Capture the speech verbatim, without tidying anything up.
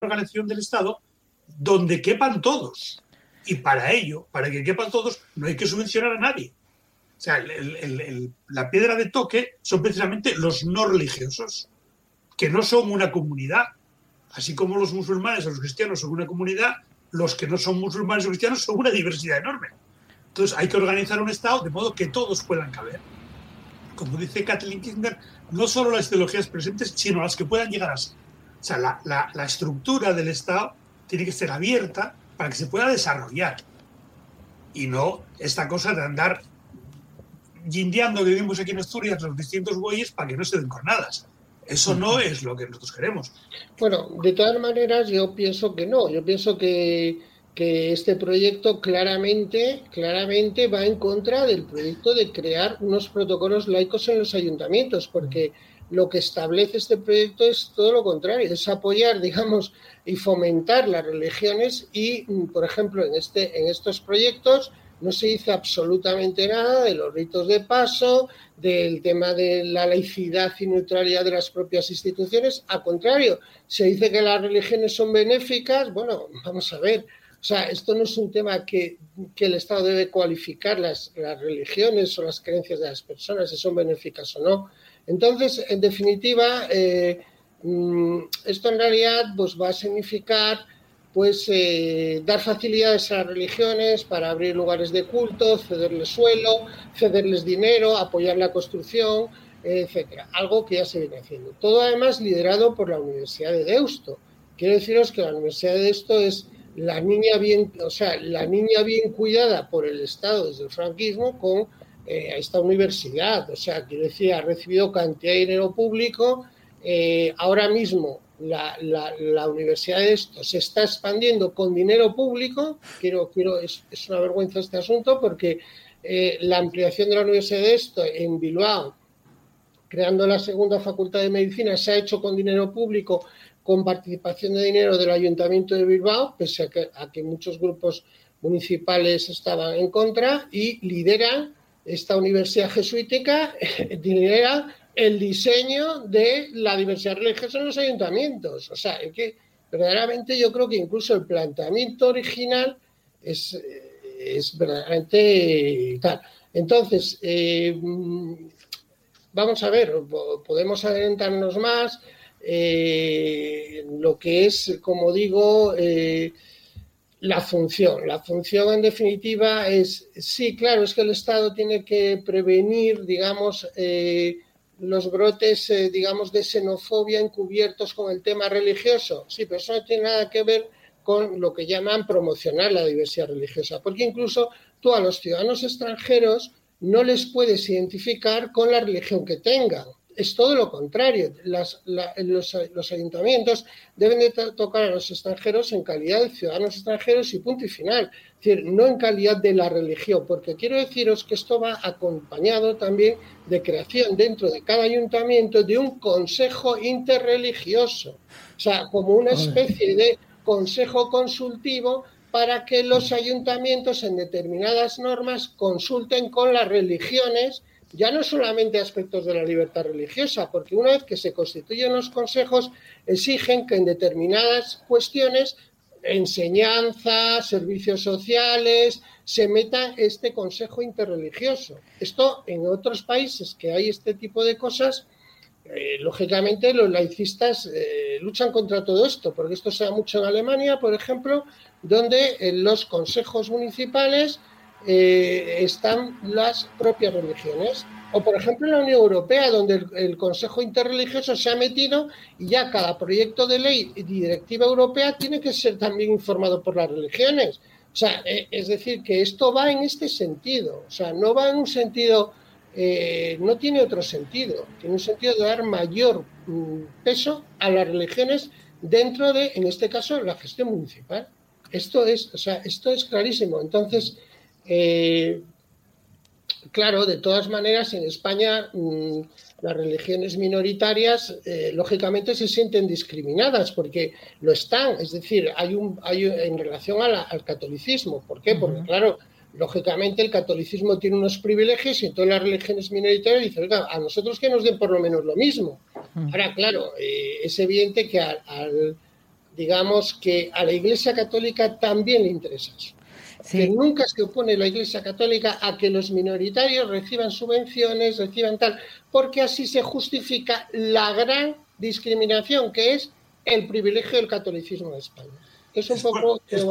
organización del Estado donde quepan todos. Y para ello, para que quepan todos, no hay que subvencionar a nadie. O sea, el, el, el, la piedra de toque son precisamente los no religiosos, que no son una comunidad. Así como los musulmanes o los cristianos son una comunidad, los que no son musulmanes o cristianos son una diversidad enorme. Entonces hay que organizar un Estado de modo que todos puedan caber. Como dice Kathleen Kirchner, no solo las ideologías presentes, sino las que puedan llegar a ser. O sea, la, la, la estructura del Estado tiene que ser abierta para que se pueda desarrollar. Y no esta cosa de andar guindeando que vivimos aquí en Asturias los distintos bueyes para que no se den cornadas. Eso no es lo que nosotros queremos. Bueno, de todas maneras yo pienso que no. Yo pienso que, que este proyecto claramente, claramente va en contra del proyecto de crear unos protocolos laicos en los ayuntamientos, porque lo que establece este proyecto es todo lo contrario, es apoyar, digamos, y fomentar las religiones y, por ejemplo, en, este, en estos proyectos no se dice absolutamente nada de los ritos de paso, del tema de la laicidad y neutralidad de las propias instituciones. Al contrario, se dice que las religiones son benéficas. Bueno, vamos a ver. O sea, esto no es un tema que, que el Estado debe cualificar las, las religiones o las creencias de las personas, si son benéficas o no. Entonces, en definitiva, eh, esto en realidad pues, va a significar pues eh, dar facilidades a las religiones para abrir lugares de culto, cederles suelo, cederles dinero, apoyar la construcción, etcétera. Algo que ya se viene haciendo. Todo además liderado por la Universidad de Deusto. Quiero deciros que la Universidad de Deusto es la niña bien, o sea, la niña bien cuidada por el Estado desde el franquismo con eh, esta universidad. O sea, quiero decir, ha recibido cantidad de dinero público. Eh, ahora mismo La, la, la universidad de esto se está expandiendo con dinero público. Quiero, quiero, es, es una vergüenza este asunto porque eh, la ampliación de la universidad de esto en Bilbao, creando la segunda facultad de medicina, se ha hecho con dinero público, con participación de dinero del Ayuntamiento de Bilbao, pese a que, a que muchos grupos municipales estaban en contra, y lidera esta universidad jesuítica, lidera el diseño de la diversidad religiosa en los ayuntamientos. O sea, es que verdaderamente yo creo que incluso el planteamiento original es, es verdaderamente tal. Entonces, eh, vamos a ver, podemos adelantarnos más. Eh, lo que es, como digo, eh, la función. La función, en definitiva, es, sí, claro, es que el Estado tiene que prevenir, digamos, eh, los brotes, eh, digamos, de xenofobia encubiertos con el tema religioso. Sí, pero eso no tiene nada que ver con lo que llaman promocionar la diversidad religiosa, porque incluso tú a los ciudadanos extranjeros no les puedes identificar con la religión que tengan. Es todo lo contrario. Las, la, los, los ayuntamientos deben de to- tocar a los extranjeros en calidad de ciudadanos extranjeros y punto y final. Es decir, no en calidad de la religión, porque quiero deciros que esto va acompañado también de creación dentro de cada ayuntamiento de un consejo interreligioso. O sea, como una especie de consejo consultivo para que los ayuntamientos en determinadas normas consulten con las religiones, ya no solamente aspectos de la libertad religiosa, porque una vez que se constituyen los consejos, exigen que en determinadas cuestiones, enseñanza, servicios sociales, se meta este consejo interreligioso. Esto en otros países que hay este tipo de cosas, eh, lógicamente los laicistas eh, luchan contra todo esto, porque esto se da mucho en Alemania, por ejemplo, donde en los consejos municipales Eh, están las propias religiones. O, por ejemplo, en la Unión Europea, donde el, el Consejo Interreligioso se ha metido y ya cada proyecto de ley y directiva europea tiene que ser también informado por las religiones. O sea, eh, es decir, que esto va en este sentido. O sea, no va en un sentido, eh, no tiene otro sentido. Tiene un sentido de dar mayor mm, peso a las religiones dentro de, en este caso, la gestión municipal. Esto es, o sea, esto es clarísimo. Entonces, Eh, claro, de todas maneras, en España mmm, las religiones minoritarias, eh, lógicamente, se sienten discriminadas porque lo están. Es decir, hay un, hay un, en relación a la, al catolicismo. ¿Por qué? Porque, claro, lógicamente el catolicismo tiene unos privilegios y todas las religiones minoritarias dicen, oiga, a nosotros que nos den por lo menos lo mismo. Ahora, claro, eh, es evidente que al, al digamos que a la Iglesia Católica también le interesa eso. Sí. Que nunca se opone la Iglesia Católica a que los minoritarios reciban subvenciones, reciban tal, porque así se justifica la gran discriminación que es el privilegio del catolicismo en España. Es un poco... Es,